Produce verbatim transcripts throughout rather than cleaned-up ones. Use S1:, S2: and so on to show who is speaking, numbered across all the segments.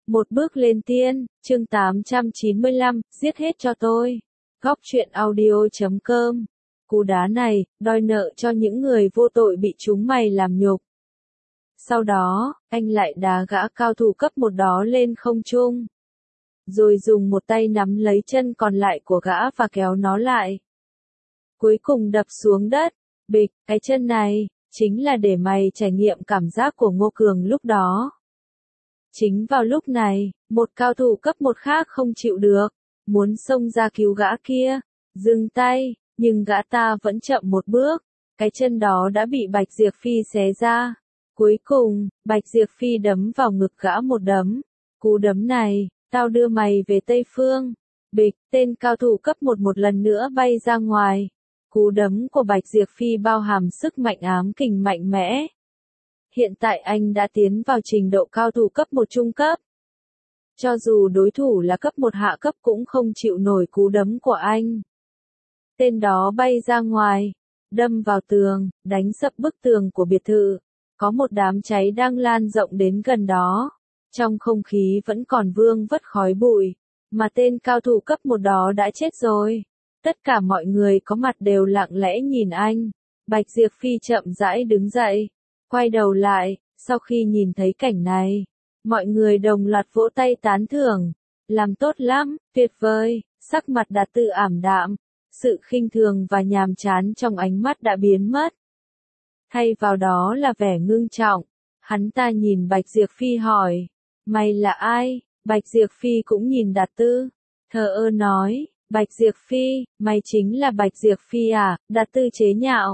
S1: Một bước lên tiên, chương tám trăm chín mươi lăm, giết hết cho tôi. Góc truyện audio chấm com. Cú đá này, đòi nợ cho những người vô tội bị chúng mày làm nhục. Sau đó, anh lại đá gã cao thủ cấp một đó lên không trung. Rồi dùng một tay nắm lấy chân còn lại của gã và kéo nó lại. Cuối cùng đập xuống đất. Bịch, cái chân này, chính là để mày trải nghiệm cảm giác của Ngô Cường lúc đó. Chính vào lúc này, một cao thủ cấp một khác không chịu được, muốn xông ra cứu gã kia, dừng tay, nhưng gã ta vẫn chậm một bước, cái chân đó đã bị Bạch Diệp Phi xé ra. Cuối cùng, Bạch Diệp Phi đấm vào ngực gã một đấm. Cú đấm này, tao đưa mày về Tây Phương. Bịch, tên cao thủ cấp một một lần nữa bay ra ngoài. Cú đấm của Bạch Diệp Phi bao hàm sức mạnh ám kình mạnh mẽ. Hiện tại anh đã tiến vào trình độ cao thủ cấp một trung cấp. Cho dù đối thủ là cấp một hạ cấp cũng không chịu nổi cú đấm của anh. Tên đó bay ra ngoài, đâm vào tường, đánh sập bức tường của biệt thự. Có một đám cháy đang lan rộng đến gần đó. Trong không khí vẫn còn vương vất khói bụi, mà tên cao thủ cấp một đó đã chết rồi. Tất cả mọi người có mặt đều lặng lẽ nhìn anh. Bạch Diệp Phi chậm rãi đứng dậy, quay đầu lại, sau khi nhìn thấy cảnh này, mọi người đồng loạt vỗ tay tán thưởng. Làm tốt lắm, tuyệt vời, sắc mặt Đạt Tư ảm đạm, sự khinh thường và nhàm chán trong ánh mắt đã biến mất. Thay vào đó là vẻ ngưng trọng, hắn ta nhìn Bạch Diệp Phi hỏi, mày là ai? Bạch Diệp Phi cũng nhìn Đạt Tư, thờ ơ nói, Bạch Diệp Phi, mày chính là Bạch Diệp Phi à? Đạt Tư chế nhạo.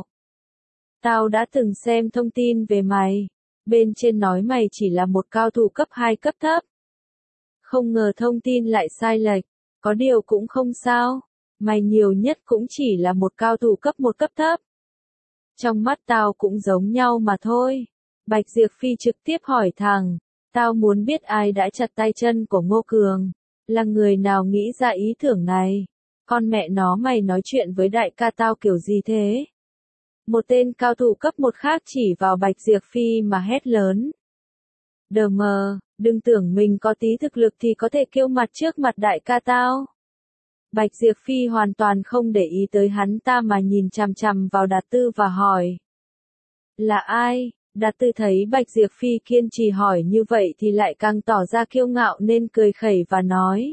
S1: Tao đã từng xem thông tin về mày, bên trên nói mày chỉ là một cao thủ cấp hai cấp thấp. Không ngờ thông tin lại sai lệch, có điều cũng không sao, mày nhiều nhất cũng chỉ là một cao thủ cấp một cấp thấp. Trong mắt tao cũng giống nhau mà thôi. Bạch Diệp Phi trực tiếp hỏi thẳng, tao muốn biết ai đã chặt tay chân của Ngô Cường, là người nào nghĩ ra ý tưởng này, con mẹ nó mày nói chuyện với đại ca tao kiểu gì thế? Một tên cao thủ cấp một khác chỉ vào Bạch Diệp Phi mà hét lớn. Đờ mờ, đừng tưởng mình có tí thực lực thì có thể kêu mặt trước mặt đại ca tao. Bạch Diệp Phi hoàn toàn không để ý tới hắn ta mà nhìn chằm chằm vào Đạt Tư và hỏi. Là ai? Đạt Tư thấy Bạch Diệp Phi kiên trì hỏi như vậy thì lại càng tỏ ra kiêu ngạo nên cười khẩy và nói.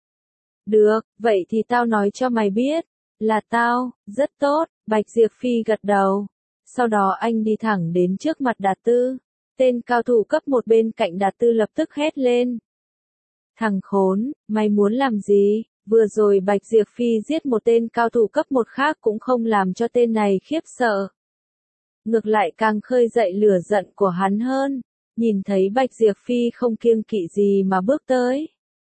S1: Được, vậy thì tao nói cho mày biết. Là tao, rất tốt, Bạch Diệp Phi gật đầu. Sau đó anh đi thẳng đến trước mặt Đạt Tư. Tên cao thủ cấp một bên cạnh Đạt Tư lập tức hét lên. Thằng khốn, mày muốn làm gì? Vừa rồi Bạch Diệp Phi giết một tên cao thủ cấp một khác cũng không làm cho tên này khiếp sợ. Ngược lại càng khơi dậy lửa giận của hắn hơn. Nhìn thấy Bạch Diệp Phi không kiêng kỵ gì mà bước tới.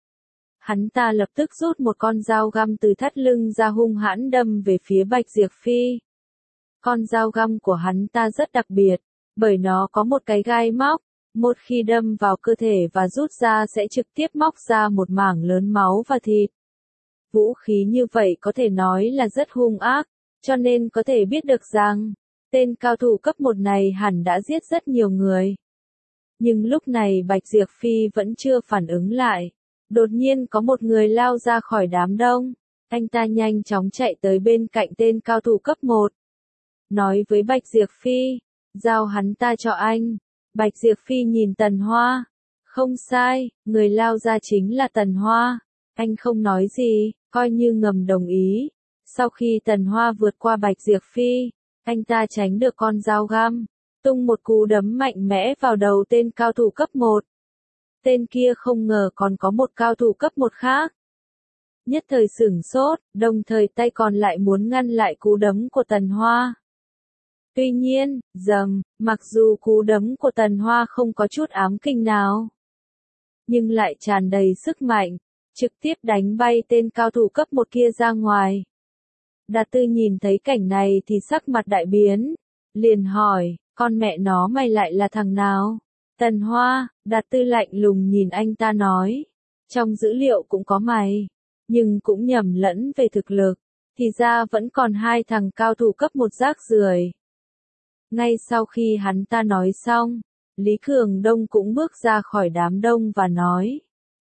S1: Hắn ta lập tức rút một con dao găm từ thắt lưng ra hung hãn đâm về phía Bạch Diệp Phi. Con dao găm của hắn ta rất đặc biệt, bởi nó có một cái gai móc, một khi đâm vào cơ thể và rút ra sẽ trực tiếp móc ra một mảng lớn máu và thịt. Vũ khí như vậy có thể nói là rất hung ác, cho nên có thể biết được rằng, tên cao thủ cấp một này hẳn đã giết rất nhiều người. Nhưng lúc này Bạch Diệp Phi vẫn chưa phản ứng lại. Đột nhiên có một người lao ra khỏi đám đông, anh ta nhanh chóng chạy tới bên cạnh tên cao thủ cấp một. Nói với Bạch Diệp Phi, giao hắn ta cho anh. Bạch Diệp Phi nhìn Tần Hoa. Không sai, người lao ra chính là Tần Hoa. Anh không nói gì, coi như ngầm đồng ý. Sau khi Tần Hoa vượt qua Bạch Diệp Phi, anh ta tránh được con dao găm, tung một cú đấm mạnh mẽ vào đầu tên cao thủ cấp một. Tên kia không ngờ còn có một cao thủ cấp một khác. Nhất thời sửng sốt, đồng thời tay còn lại muốn ngăn lại cú đấm của Tần Hoa. Tuy nhiên, dầm, mặc dù cú đấm của Tần Hoa không có chút ám kình nào, nhưng lại tràn đầy sức mạnh, trực tiếp đánh bay tên cao thủ cấp một kia ra ngoài. Đạt Tư nhìn thấy cảnh này thì sắc mặt đại biến, liền hỏi, con mẹ nó mày lại là thằng nào? Tần Hoa, Đạt Tư lạnh lùng nhìn anh ta nói, trong dữ liệu cũng có mày, nhưng cũng nhầm lẫn về thực lực, thì ra vẫn còn hai thằng cao thủ cấp một rác rưởi. Ngay sau khi hắn ta nói xong, Lý Cường Đông cũng bước ra khỏi đám đông và nói,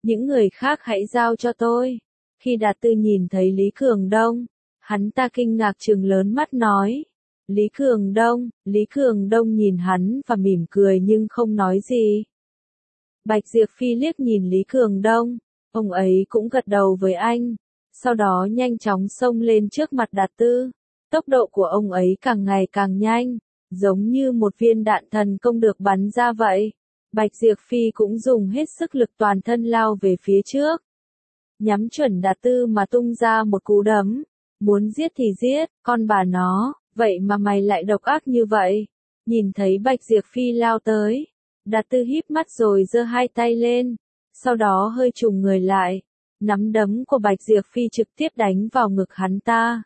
S1: những người khác hãy giao cho tôi. Khi Đạt Tư nhìn thấy Lý Cường Đông, hắn ta kinh ngạc trừng lớn mắt nói. Lý Cường Đông, Lý Cường Đông nhìn hắn và mỉm cười nhưng không nói gì. Bạch Diệp Phi liếc nhìn Lý Cường Đông, ông ấy cũng gật đầu với anh, sau đó nhanh chóng xông lên trước mặt Đạt Tư. Tốc độ của ông ấy càng ngày càng nhanh, giống như một viên đạn thần công được bắn ra vậy. Bạch Diệp Phi cũng dùng hết sức lực toàn thân lao về phía trước, nhắm chuẩn Đạt Tư mà tung ra một cú đấm. Muốn giết thì giết, con bà nó, vậy mà mày lại độc ác như vậy. Nhìn thấy Bạch Diệp Phi lao tới, Đạt Tư híp mắt rồi giơ hai tay lên, sau đó hơi trùng người lại, nắm đấm của Bạch Diệp Phi trực tiếp đánh vào ngực hắn ta.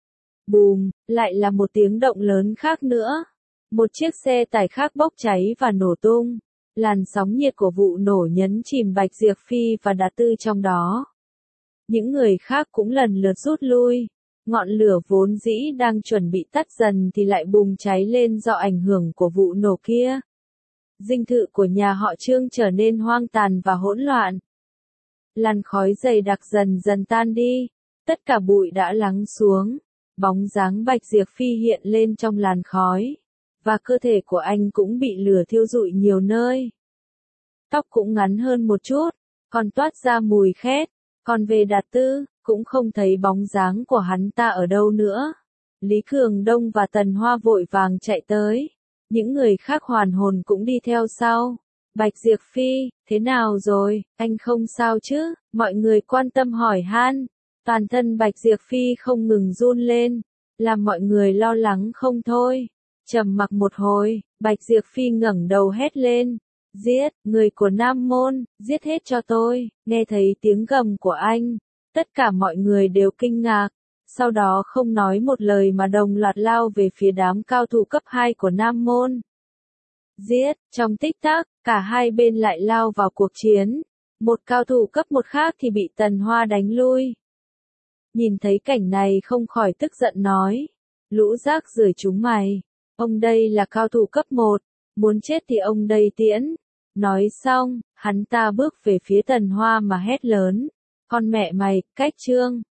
S1: Bùm, lại là một tiếng động lớn khác nữa. Một chiếc xe tải khác bốc cháy và nổ tung. Làn sóng nhiệt của vụ nổ nhấn chìm Bạch Diệp Phi và Đạt Tư trong đó. Những người khác cũng lần lượt rút lui. Ngọn lửa vốn dĩ đang chuẩn bị tắt dần thì lại bùng cháy lên do ảnh hưởng của vụ nổ kia. Dinh thự của nhà họ Trương trở nên hoang tàn và hỗn loạn. Làn khói dày đặc dần dần tan đi. Tất cả bụi đã lắng xuống. Bóng dáng Bạch Diệp Phi hiện lên trong làn khói. Và cơ thể của anh cũng bị lửa thiêu rụi nhiều nơi. Tóc cũng ngắn hơn một chút, còn toát ra mùi khét. Còn về Đạt Tư, cũng không thấy bóng dáng của hắn ta ở đâu nữa. Lý Cường Đông và Tần Hoa vội vàng chạy tới. Những người khác hoàn hồn cũng đi theo sau. Bạch Diệp Phi, thế nào rồi, anh không sao chứ? Mọi người quan tâm hỏi han. Toàn thân Bạch Diệp Phi không ngừng run lên, làm mọi người lo lắng không thôi. Trầm mặc một hồi, Bạch Diệp Phi ngẩng đầu hét lên. Giết, người của Nam Môn, giết hết cho tôi. Nghe thấy tiếng gầm của anh, tất cả mọi người đều kinh ngạc. Sau đó không nói một lời mà đồng loạt lao về phía đám cao thủ cấp hai của Nam Môn. Giết, trong tích tắc, cả hai bên lại lao vào cuộc chiến. Một cao thủ cấp một khác thì bị Tần Hoa đánh lui. Nhìn thấy cảnh này không khỏi tức giận nói. Lũ rác rưởi chúng mày. Ông đây là cao thủ cấp một. Muốn chết thì ông đây tiễn. Nói xong, hắn ta bước về phía Tần Hoa mà hét lớn. Con mẹ mày, cách Trương.